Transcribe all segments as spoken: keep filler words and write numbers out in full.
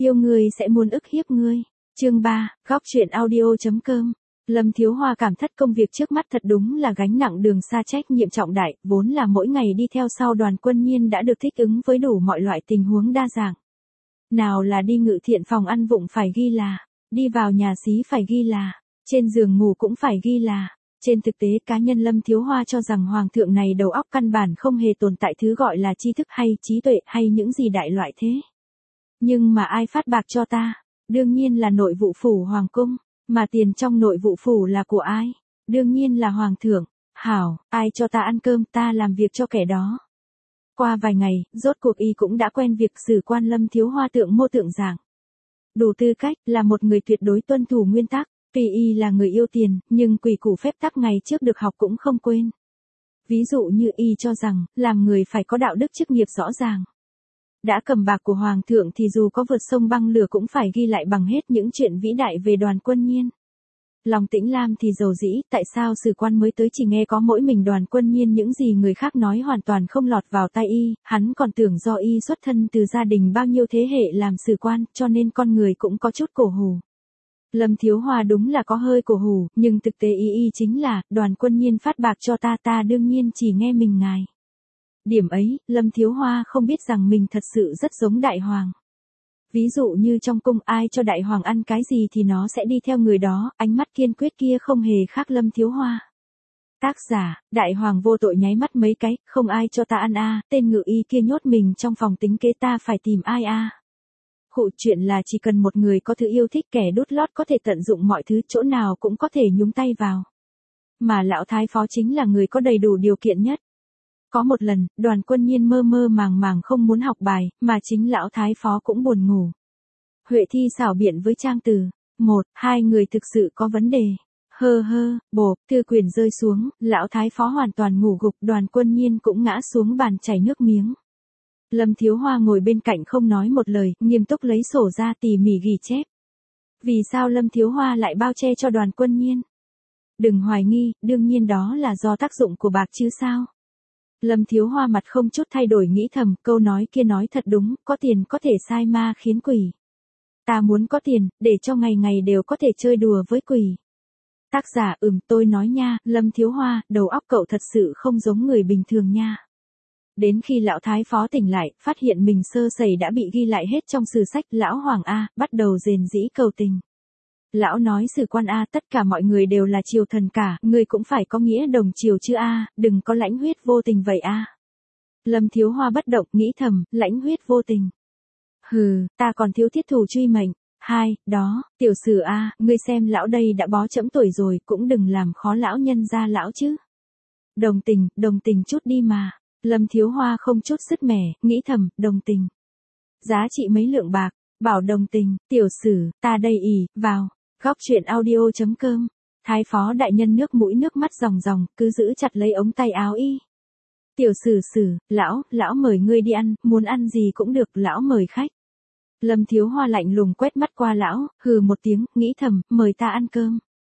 yêu ngươi sẽ muốn ức hiếp ngươi. Chương ba, góc truyện audio.com. Lâm Thiếu Hoa cảm thất công việc trước mắt thật đúng là gánh nặng đường xa trách nhiệm trọng đại, vốn là mỗi ngày đi theo sau Đoàn Quân Nhiên đã được thích ứng với đủ mọi loại tình huống đa dạng. Nào là đi ngự thiện phòng ăn vụng phải ghi là, đi vào nhà xí phải ghi là, trên giường ngủ cũng phải ghi là. Trên thực tế cá nhân Lâm Thiếu Hoa cho rằng hoàng thượng này đầu óc căn bản không hề tồn tại thứ gọi là tri thức hay trí tuệ hay những gì đại loại thế. Nhưng mà ai phát bạc cho ta? Đương nhiên là nội vụ phủ hoàng cung, mà tiền trong nội vụ phủ là của ai? Đương nhiên là hoàng thượng. Hảo, ai cho ta ăn cơm ta làm việc cho kẻ đó. Qua vài ngày, rốt cuộc y cũng đã quen việc xử quan Lâm Thiếu Hoa tượng mô tượng dạng. Đủ tư cách, là một người tuyệt đối tuân thủ nguyên tắc. Tuy y là người yêu tiền, nhưng quỷ củ phép tắc ngày trước được học cũng không quên. Ví dụ như y cho rằng, làm người phải có đạo đức chức nghiệp rõ ràng. Đã cầm bạc của hoàng thượng thì dù có vượt sông băng lửa cũng phải ghi lại bằng hết những chuyện vĩ đại về Đoàn Quân Nhiên. Lòng Tĩnh Lam thì dầu dĩ, tại sao sử quan mới tới chỉ nghe có mỗi mình Đoàn Quân Nhiên những gì người khác nói hoàn toàn không lọt vào tai y, hắn còn tưởng do y xuất thân từ gia đình bao nhiêu thế hệ làm sử quan, cho nên con người cũng có chút cổ hủ. Lâm Thiếu Hoa đúng là có hơi cổ hủ, nhưng thực tế ý y chính là, Đoàn Quân Nhiên phát bạc cho ta ta đương nhiên chỉ nghe mình ngài. Điểm ấy, Lâm Thiếu Hoa không biết rằng mình thật sự rất giống Đại Hoàng. Ví dụ như trong cung ai cho Đại Hoàng ăn cái gì thì nó sẽ đi theo người đó, ánh mắt kiên quyết kia không hề khác Lâm Thiếu Hoa. Tác giả, Đại Hoàng vô tội nháy mắt mấy cái, không ai cho ta ăn a, tên ngự y kia nhốt mình trong phòng tính kế ta phải tìm ai a. Khụ chuyện là chỉ cần một người có thứ yêu thích kẻ đút lót có thể tận dụng mọi thứ chỗ nào cũng có thể nhúng tay vào. Mà lão thái phó chính là người có đầy đủ điều kiện nhất. Có một lần, Đoàn Quân Nhiên mơ mơ màng màng không muốn học bài, mà chính lão thái phó cũng buồn ngủ. Huệ Thi xảo biện với Trang Từ, một, hai người thực sự có vấn đề. Hơ hơ, bộp, thư quyền rơi xuống, lão thái phó hoàn toàn ngủ gục, Đoàn Quân Nhiên cũng ngã xuống bàn chảy nước miếng. Lâm Thiếu Hoa ngồi bên cạnh không nói một lời, nghiêm túc lấy sổ ra tỉ mỉ ghi chép. Vì sao Lâm Thiếu Hoa lại bao che cho Đoàn Quân Nhiên? Đừng hoài nghi, đương nhiên đó là do tác dụng của bạc chứ sao? Lâm Thiếu Hoa mặt không chút thay đổi nghĩ thầm, câu nói kia nói thật đúng, có tiền có thể sai ma khiến quỷ. Ta muốn có tiền, để cho ngày ngày đều có thể chơi đùa với quỷ. Tác giả ừm tôi nói nha, Lâm Thiếu Hoa, đầu óc cậu thật sự không giống người bình thường nha. Đến khi lão thái phó tỉnh lại, phát hiện mình sơ sẩy đã bị ghi lại hết trong sử sách, lão Hoàng A, bắt đầu rền rĩ cầu tình. Lão nói sử quan A, tất cả mọi người đều là triều thần cả, người cũng phải có nghĩa đồng triều chứ A, đừng có lãnh huyết vô tình vậy A. Lâm Thiếu Hoa bất động, nghĩ thầm, lãnh huyết vô tình. Hừ, ta còn thiếu thiết thủ truy mệnh. Hai, đó, tiểu sử A, ngươi xem lão đây đã bó chẫm tuổi rồi, cũng đừng làm khó lão nhân gia lão chứ. Đồng tình, đồng tình chút đi mà. Lâm Thiếu Hoa không chút sứt mẻ, nghĩ thầm, đồng tình. Giá trị mấy lượng bạc, bảo đồng tình, tiểu sử, ta đây ỉ, vào, góc truyện audio.com. Thái phó đại nhân nước mũi nước mắt ròng ròng, cứ giữ chặt lấy ống tay áo y. Tiểu sử sử, lão, lão mời ngươi đi ăn, muốn ăn gì cũng được, lão mời khách. Lâm Thiếu Hoa lạnh lùng quét mắt qua lão, hừ một tiếng, nghĩ thầm, mời ta ăn cơm.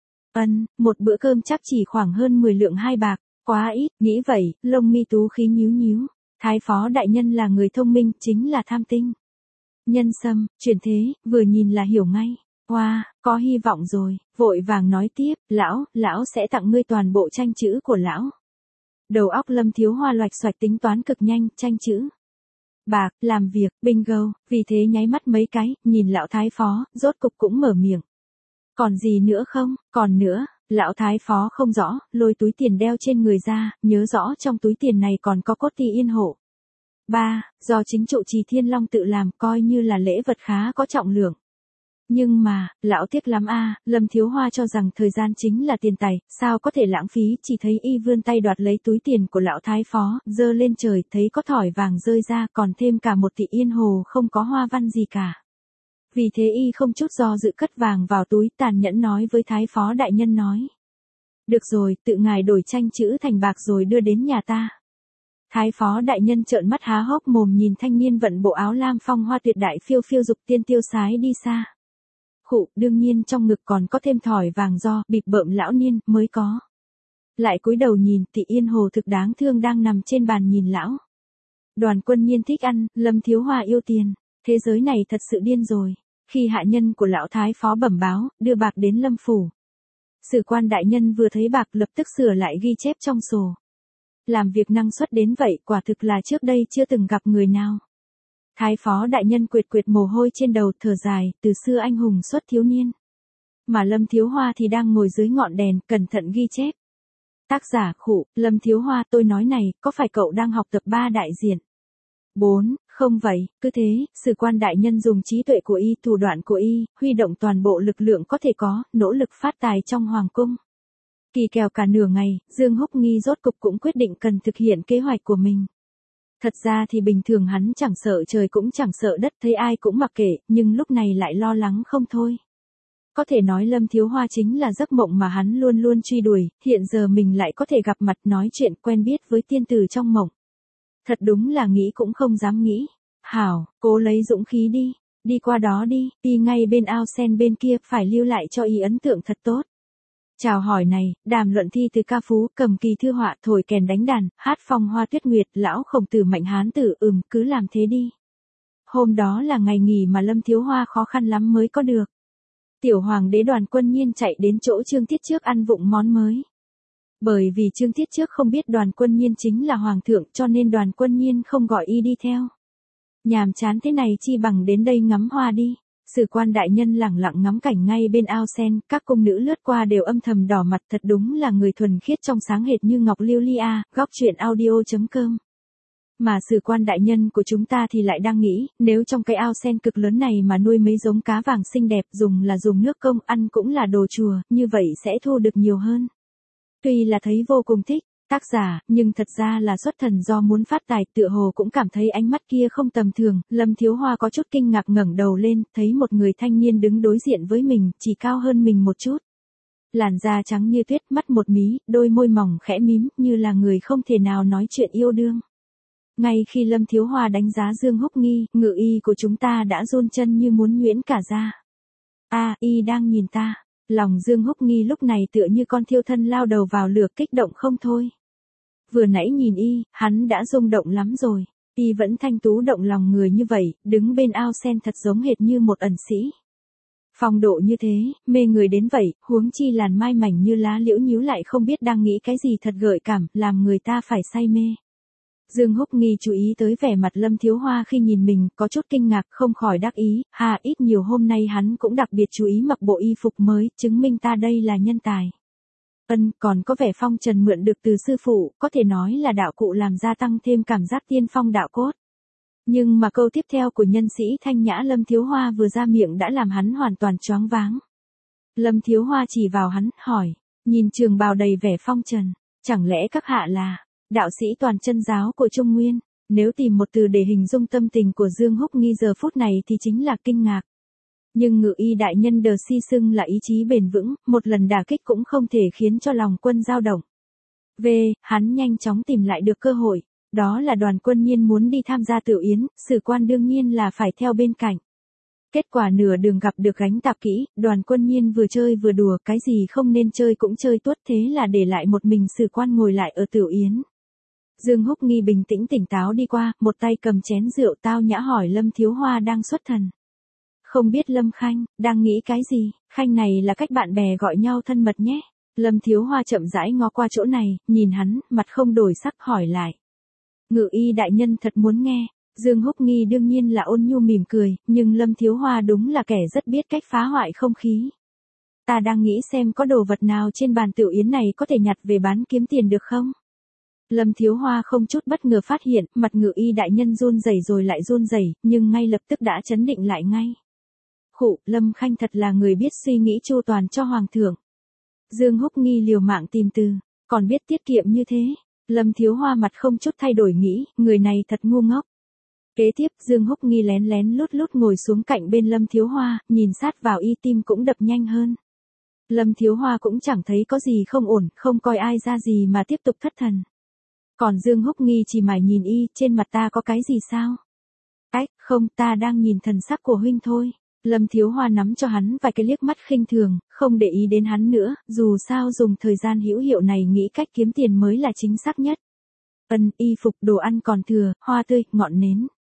Ân, một bữa cơm chắc chỉ khoảng hơn mười lượng hai bạc. Quá ít, nghĩ vậy, lông mi tú khí nhíu nhíu. Thái phó đại nhân là người thông minh, chính là tham tinh. Nhân sâm, chuyển thế, vừa nhìn là hiểu ngay. Hoa, wow, có hy vọng rồi, vội vàng nói tiếp, lão, lão sẽ tặng ngươi toàn bộ tranh chữ của lão. Đầu óc Lâm Thiếu Hoa loạch xoạch tính toán cực nhanh, tranh chữ. Bạc, làm việc, bingo, vì thế nháy mắt mấy cái, nhìn lão thái phó, rốt cục cũng mở miệng. Còn gì nữa không, còn nữa. Lão thái phó không rõ, lôi túi tiền đeo trên người ra, nhớ rõ trong túi tiền này còn có cốt ti yên hộ. ba. Do chính trụ trì Thiên Long tự làm, coi như là lễ vật khá có trọng lượng. Nhưng mà, lão tiếc lắm a, Lâm Thiếu Hoa cho rằng thời gian chính là tiền tài, sao có thể lãng phí, chỉ thấy y vươn tay đoạt lấy túi tiền của lão thái phó, giơ lên trời, thấy có thỏi vàng rơi ra, còn thêm cả một tỷ yên hồ không có hoa văn gì cả. Vì thế y không chút do dự cất vàng vào túi, tàn nhẫn nói với thái phó đại nhân nói. Được rồi, tự ngài đổi tranh chữ thành bạc rồi đưa đến nhà ta. Thái phó đại nhân trợn mắt há hốc mồm nhìn thanh niên vận bộ áo lam phong hoa tuyệt đại phiêu phiêu dục tiên tiêu sái đi xa. Khụ, đương nhiên trong ngực còn có thêm thỏi vàng do bịp bợm lão niên mới có. Lại cúi đầu nhìn, tỷ yên hồ thực đáng thương đang nằm trên bàn nhìn lão. Đoàn Quân Nhiên thích ăn, Lâm Thiếu Hoa yêu tiền. Thế giới này thật sự điên rồi. Khi hạ nhân của lão thái phó bẩm báo, đưa bạc đến Lâm phủ. Sử quan đại nhân vừa thấy bạc lập tức sửa lại ghi chép trong sổ. Làm việc năng suất đến vậy quả thực là trước đây chưa từng gặp người nào. Thái phó đại nhân quệt quệt mồ hôi trên đầu thở dài, từ xưa anh hùng xuất thiếu niên. Mà Lâm Thiếu Hoa thì đang ngồi dưới ngọn đèn, cẩn thận ghi chép. Tác giả khụ, Lâm Thiếu Hoa, tôi nói này, có phải cậu đang học tập ba đại diện? bốn. Không vậy, cứ thế, sử quan đại nhân dùng trí tuệ của y, thủ đoạn của y, huy động toàn bộ lực lượng có thể có, nỗ lực phát tài trong hoàng cung. Kỳ kèo cả nửa ngày, Dương Húc Nghi rốt cục cũng quyết định cần thực hiện kế hoạch của mình. Thật ra thì bình thường hắn chẳng sợ trời cũng chẳng sợ đất, thấy ai cũng mặc kệ, nhưng lúc này lại lo lắng không thôi. Có thể nói Lâm Thiếu Hoa chính là giấc mộng mà hắn luôn luôn truy đuổi, hiện giờ mình lại có thể gặp mặt nói chuyện quen biết với tiên tử trong mộng. Thật đúng là nghĩ cũng không dám nghĩ. Hảo, cố lấy dũng khí đi, đi qua đó đi, đi ngay bên ao sen bên kia, phải lưu lại cho y ấn tượng thật tốt. Chào hỏi này, đàm luận thi từ ca phú, cầm kỳ thư họa, thổi kèn đánh đàn, hát phong hoa tuyết nguyệt, lão khổng tử mạnh hán tử, ừm, cứ làm thế đi. Hôm đó là ngày nghỉ mà Lâm Thiếu Hoa khó khăn lắm mới có được. Tiểu hoàng đế Đoàn Quân Nhiên chạy đến chỗ Trương Tiết Trước ăn vụng món mới. Bởi vì Trương Tiết Trước không biết Đoàn Quân Nhiên chính là hoàng thượng, cho nên Đoàn Quân Nhiên không gọi y đi theo. Nhàm chán thế này chi bằng đến đây ngắm hoa đi. Sử quan đại nhân lẳng lặng ngắm cảnh ngay bên ao sen, các cung nữ lướt qua đều âm thầm đỏ mặt, thật đúng là người thuần khiết trong sáng hệt như ngọc liêu lia. Góc truyện audio chấm com. Mà sử quan đại nhân của chúng ta thì lại đang nghĩ, nếu trong cái ao sen cực lớn này mà nuôi mấy giống cá vàng xinh đẹp, dùng là dùng nước công, ăn cũng là đồ chùa, như vậy sẽ thu được nhiều hơn. Tuy là thấy vô cùng thích, tác giả, nhưng thật ra là xuất thần do muốn phát tài, tựa hồ cũng cảm thấy ánh mắt kia không tầm thường. Lâm Thiếu Hoa có chút kinh ngạc ngẩng đầu lên, thấy một người thanh niên đứng đối diện với mình, chỉ cao hơn mình một chút. Làn da trắng như tuyết, mắt một mí, đôi môi mỏng khẽ mím, như là người không thể nào nói chuyện yêu đương. Ngay khi Lâm Thiếu Hoa đánh giá Dương Húc Nghi, ngự y của chúng ta đã run chân như muốn nhuyễn cả ra. A, y đang nhìn ta. Lòng Dương Húc Nghi lúc này tựa như con thiêu thân lao đầu vào lửa, kích động không thôi. Vừa nãy nhìn y, hắn đã rung động lắm rồi. Y vẫn thanh tú động lòng người như vậy, đứng bên ao sen thật giống hệt như một ẩn sĩ. Phong độ như thế, mê người đến vậy, huống chi làn mai mảnh như lá liễu nhíu lại không biết đang nghĩ cái gì thật gợi cảm, làm người ta phải say mê. Dương Húc Nghi chú ý tới vẻ mặt Lâm Thiếu Hoa khi nhìn mình, có chút kinh ngạc, không khỏi đắc ý, hà ít nhiều hôm nay hắn cũng đặc biệt chú ý mặc bộ y phục mới, chứng minh ta đây là nhân tài. Ân, còn có vẻ phong trần mượn được từ sư phụ, có thể nói là đạo cụ làm gia tăng thêm cảm giác tiên phong đạo cốt. Nhưng mà câu tiếp theo của nhân sĩ thanh nhã Lâm Thiếu Hoa vừa ra miệng đã làm hắn hoàn toàn choáng váng. Lâm Thiếu Hoa chỉ vào hắn, hỏi, nhìn trường bào đầy vẻ phong trần, chẳng lẽ các hạ là đạo sĩ toàn chân giáo của Trung Nguyên? Nếu tìm một từ để hình dung tâm tình của Dương Húc Nghi giờ phút này thì chính là kinh ngạc. Nhưng ngự y đại nhân Đờ Si xưng là ý chí bền vững, một lần đả kích cũng không thể khiến cho lòng quân dao động. V, hắn nhanh chóng tìm lại được cơ hội, đó là Đoàn Quân Nhiên muốn đi tham gia tiểu yến, sử quan đương nhiên là phải theo bên cạnh. Kết quả nửa đường gặp được gánh tạp kỹ, Đoàn Quân Nhiên vừa chơi vừa đùa, cái gì không nên chơi cũng chơi tuốt, thế là để lại một mình sử quan ngồi lại ở tiểu yến. Dương Húc Nghi bình tĩnh tỉnh táo đi qua, một tay cầm chén rượu tao nhã hỏi Lâm Thiếu Hoa đang xuất thần. Không biết Lâm Khanh, đang nghĩ cái gì? Khanh này là cách bạn bè gọi nhau thân mật nhé. Lâm Thiếu Hoa chậm rãi ngó qua chỗ này, nhìn hắn, mặt không đổi sắc hỏi lại. Ngự y đại nhân thật muốn nghe. Dương Húc Nghi đương nhiên là ôn nhu mỉm cười, nhưng Lâm Thiếu Hoa đúng là kẻ rất biết cách phá hoại không khí. Ta đang nghĩ xem có đồ vật nào trên bàn tiểu yến này có thể nhặt về bán kiếm tiền được không? Lâm Thiếu Hoa không chút bất ngờ phát hiện, mặt ngự y đại nhân run rẩy rồi lại run rẩy, nhưng ngay lập tức đã chấn định lại ngay. Khụ, Lâm Khanh thật là người biết suy nghĩ chu toàn cho hoàng thượng. Dương Húc Nghi liều mạng tìm từ, còn biết tiết kiệm như thế. Lâm Thiếu Hoa mặt không chút thay đổi nghĩ, người này thật ngu ngốc. Kế tiếp, Dương Húc Nghi lén lén lút lút ngồi xuống cạnh bên Lâm Thiếu Hoa, nhìn sát vào y, tim cũng đập nhanh hơn. Lâm Thiếu Hoa cũng chẳng thấy có gì không ổn, không coi ai ra gì mà tiếp tục thất thần. Còn Dương Húc Nghi chỉ mải nhìn y, trên mặt ta có cái gì sao? Ách, không, ta đang nhìn thần sắc của huynh thôi. Lâm Thiếu Hoa nắm cho hắn vài cái liếc mắt khinh thường, không để ý đến hắn nữa, dù sao dùng thời gian hữu hiệu này nghĩ cách kiếm tiền mới là chính xác nhất. Ân, y phục, đồ ăn còn thừa, hoa tươi, ngọn nến.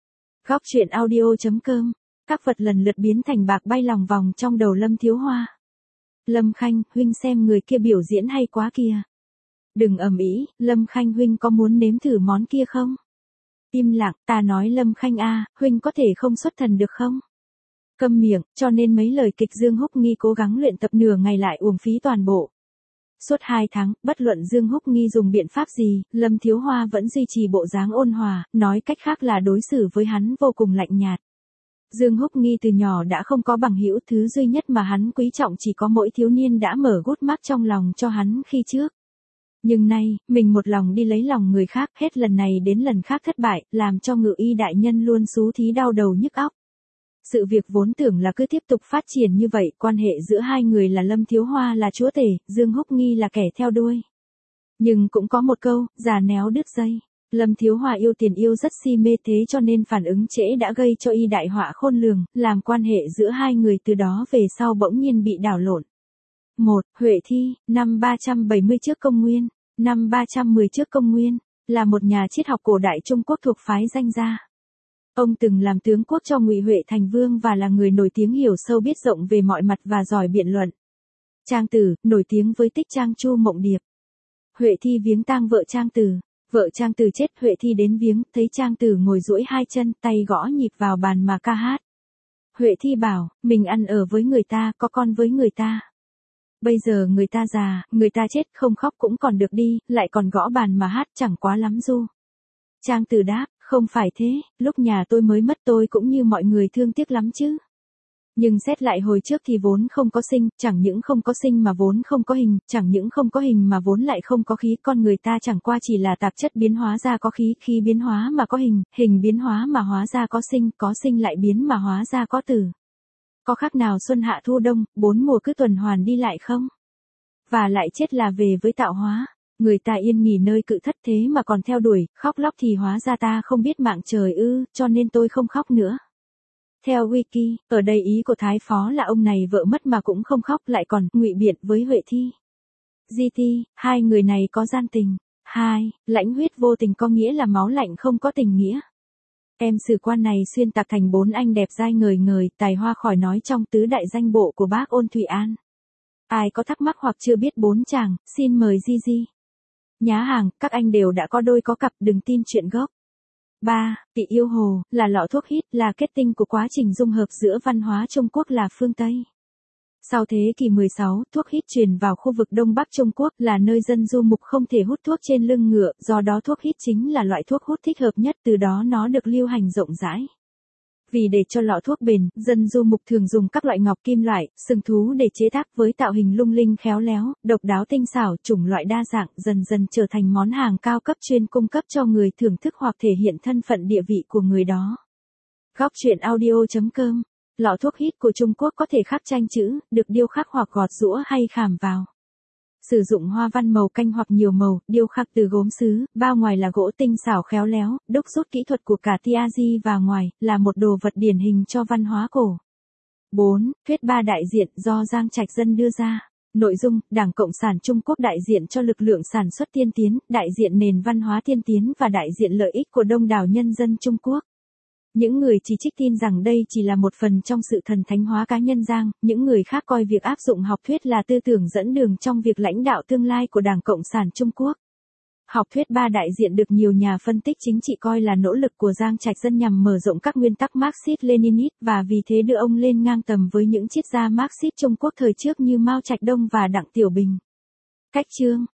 Góc truyện audio chấm com. Các vật lần lượt biến thành bạc bay lòng vòng trong đầu Lâm Thiếu Hoa. Lâm Khanh, huynh xem người kia biểu diễn hay quá kìa. Đừng ầm ĩ, Lâm Khanh huynh có muốn nếm thử món kia không? Im lặng, ta nói Lâm Khanh a, huynh có thể không xuất thần được không? Câm miệng, cho nên mấy lời kịch Dương Húc Nghi cố gắng luyện tập nửa ngày lại uổng phí toàn bộ. Suốt hai tháng, bất luận Dương Húc Nghi dùng biện pháp gì, Lâm Thiếu Hoa vẫn duy trì bộ dáng ôn hòa, nói cách khác là đối xử với hắn vô cùng lạnh nhạt. Dương Húc Nghi từ nhỏ đã không có bằng hữu, thứ duy nhất mà hắn quý trọng chỉ có mỗi thiếu niên đã mở gút mắt trong lòng cho hắn khi trước. Nhưng nay, mình một lòng đi lấy lòng người khác, hết lần này đến lần khác thất bại, làm cho Ngự Y đại nhân luôn xú thí đau đầu nhức óc. Sự việc vốn tưởng là cứ tiếp tục phát triển như vậy, quan hệ giữa hai người là Lâm Thiếu Hoa là chúa tể, Dương Húc Nghi là kẻ theo đuôi. Nhưng cũng có một câu, già néo đứt dây. Lâm Thiếu Hoa yêu tiền yêu rất si mê, thế cho nên phản ứng trễ đã gây cho y đại họa khôn lường, làm quan hệ giữa hai người từ đó về sau bỗng nhiên bị đảo lộn. một. Huệ Thi, năm ba trăm bảy mươi trước công nguyên, năm ba trăm mười trước công nguyên, là một nhà triết học cổ đại Trung Quốc thuộc phái danh gia. Ông từng làm tướng quốc cho Ngụy Huệ thành vương và là người nổi tiếng hiểu sâu biết rộng về mọi mặt và giỏi biện luận. Trang Tử, nổi tiếng với tích Trang Chu Mộng Điệp. Huệ Thi viếng tang vợ Trang Tử. Vợ Trang Tử chết, Huệ Thi đến viếng, thấy Trang Tử ngồi duỗi hai chân, tay gõ nhịp vào bàn mà ca hát. Huệ Thi bảo, mình ăn ở với người ta, có con với người ta. Bây giờ người ta già, người ta chết, không khóc cũng còn được đi, lại còn gõ bàn mà hát, chẳng quá lắm du. Trang Tử đáp, không phải thế, lúc nhà tôi mới mất tôi cũng như mọi người thương tiếc lắm chứ. Nhưng xét lại hồi trước thì vốn không có sinh, chẳng những không có sinh mà vốn không có hình, chẳng những không có hình mà vốn lại không có khí, con người ta chẳng qua chỉ là tạp chất biến hóa ra có khí, khí biến hóa mà có hình, hình biến hóa mà hóa ra có sinh, có sinh lại biến mà hóa ra có tử. Có khác nào xuân hạ thu đông, bốn mùa cứ tuần hoàn đi lại không? Và lại chết là về với tạo hóa. Người ta yên nghỉ nơi cự thất thế mà còn theo đuổi, khóc lóc thì hóa ra ta không biết mạng trời ư, cho nên tôi không khóc nữa. Theo Wiki, ở đây ý của Thái Phó là ông này vợ mất mà cũng không khóc, lại còn ngụy biện với Huệ Thi. giê tê, hai người này có gian tình. hai. Lãnh huyết vô tình có nghĩa là máu lạnh không có tình nghĩa. Em sử quan này xuyên tạc thành bốn anh đẹp dai ngời ngời, tài hoa khỏi nói trong tứ đại danh bộ của bác Ôn Thụy An. Ai có thắc mắc hoặc chưa biết bốn chàng, xin mời Gigi. Nhá hàng, các anh đều đã có đôi có cặp, đừng tin chuyện gốc. ba. Tị yêu hồ, là lọ thuốc hít, là kết tinh của quá trình dung hợp giữa văn hóa Trung Quốc là phương Tây. Sau thế kỷ mười sáu, thuốc hít truyền vào khu vực Đông Bắc Trung Quốc, là nơi dân du mục không thể hút thuốc trên lưng ngựa, do đó thuốc hít chính là loại thuốc hút thích hợp nhất, từ đó nó được lưu hành rộng rãi. Vì để cho lọ thuốc bền, dân du mục thường dùng các loại ngọc kim loại, sừng thú để chế tác với tạo hình lung linh khéo léo, độc đáo tinh xảo, chủng loại đa dạng, dần dần trở thành món hàng cao cấp chuyên cung cấp cho người thưởng thức hoặc thể hiện thân phận địa vị của người đó. Góc truyện audio chấm com. Lọ thuốc hít của Trung Quốc có thể khắc tranh chữ, được điêu khắc hoặc gọt giũa hay khảm vào. Sử dụng hoa văn màu canh hoặc nhiều màu, điêu khắc từ gốm sứ, bao ngoài là gỗ tinh xảo khéo léo, đúc rút kỹ thuật của cả Tiazi và ngoài, là một đồ vật điển hình cho văn hóa cổ. bốn. Thuyết ba đại diện do Giang Trạch Dân đưa ra. Nội dung, Đảng Cộng sản Trung Quốc đại diện cho lực lượng sản xuất tiên tiến, đại diện nền văn hóa tiên tiến và đại diện lợi ích của đông đảo nhân dân Trung Quốc. Những người chỉ trích tin rằng đây chỉ là một phần trong sự thần thánh hóa cá nhân Giang, những người khác coi việc áp dụng học thuyết là tư tưởng dẫn đường trong việc lãnh đạo tương lai của Đảng Cộng sản Trung Quốc. Học thuyết ba đại diện được nhiều nhà phân tích chính trị coi là nỗ lực của Giang Trạch Dân nhằm mở rộng các nguyên tắc Marxist-Leninist và vì thế đưa ông lên ngang tầm với những triết gia Marxist Trung Quốc thời trước như Mao Trạch Đông và Đặng Tiểu Bình. Cách chương